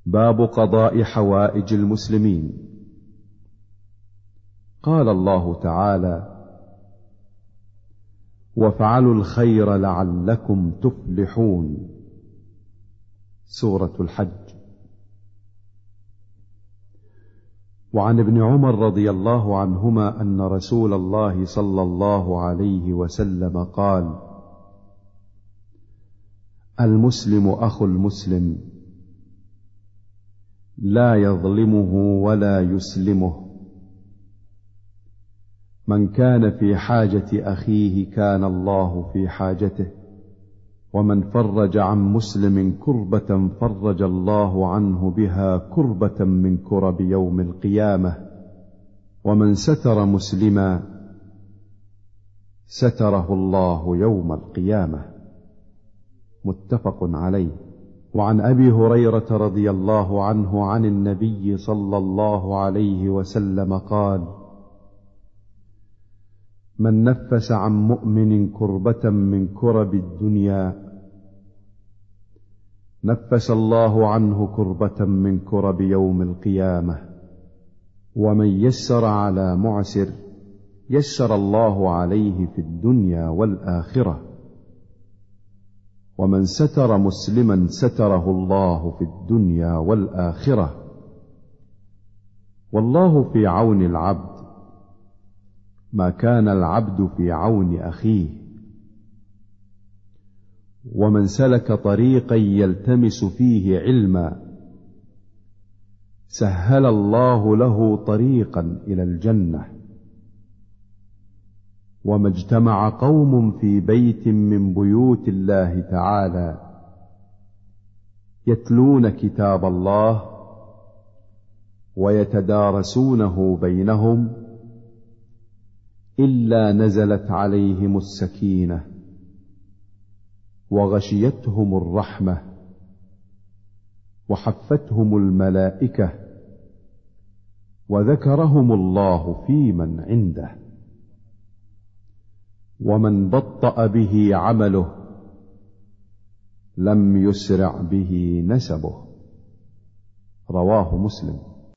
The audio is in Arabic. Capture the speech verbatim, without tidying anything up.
باب قضاء حوائج المسلمين. قال الله تعالى: وافعلوا الخير لعلكم تفلحون. سورة الحج. وعن ابن عمر رضي الله عنهما أن رسول الله صلى الله عليه وسلم قال: المسلم أخو المسلم، لا يظلمه ولا يسلمه. من كان في حاجة أخيه كان الله في حاجته، ومن فرج عن مسلم كربة فرج الله عنه بها كربة من كرب يوم القيامة. ومن ستر مسلما ستره الله يوم القيامة. متفق عليه. وعن أبي هريرة رضي الله عنه عن النبي صلى الله عليه وسلم قال: من نفس عن مؤمن كربة من كرب الدنيا نفس الله عنه كربة من كرب يوم القيامة. ومن يسر على معسر يسر الله عليه في الدنيا والآخرة. ومن ستر مسلما ستره الله في الدنيا والآخرة. والله في عون العبد ما كان العبد في عون أخيه. ومن سلك طريقا يلتمس فيه علما سهل الله له طريقا إلى الجنة. وما اجتمع قوم في بيت من بيوت الله تعالى يتلون كتاب الله ويتدارسونه بينهم إلا نزلت عليهم السكينة وغشيتهم الرحمة وحفتهم الملائكة وذكرهم الله في من عنده. ومن بطأ به عمله لم يسرع به نسبه. رواه مسلم.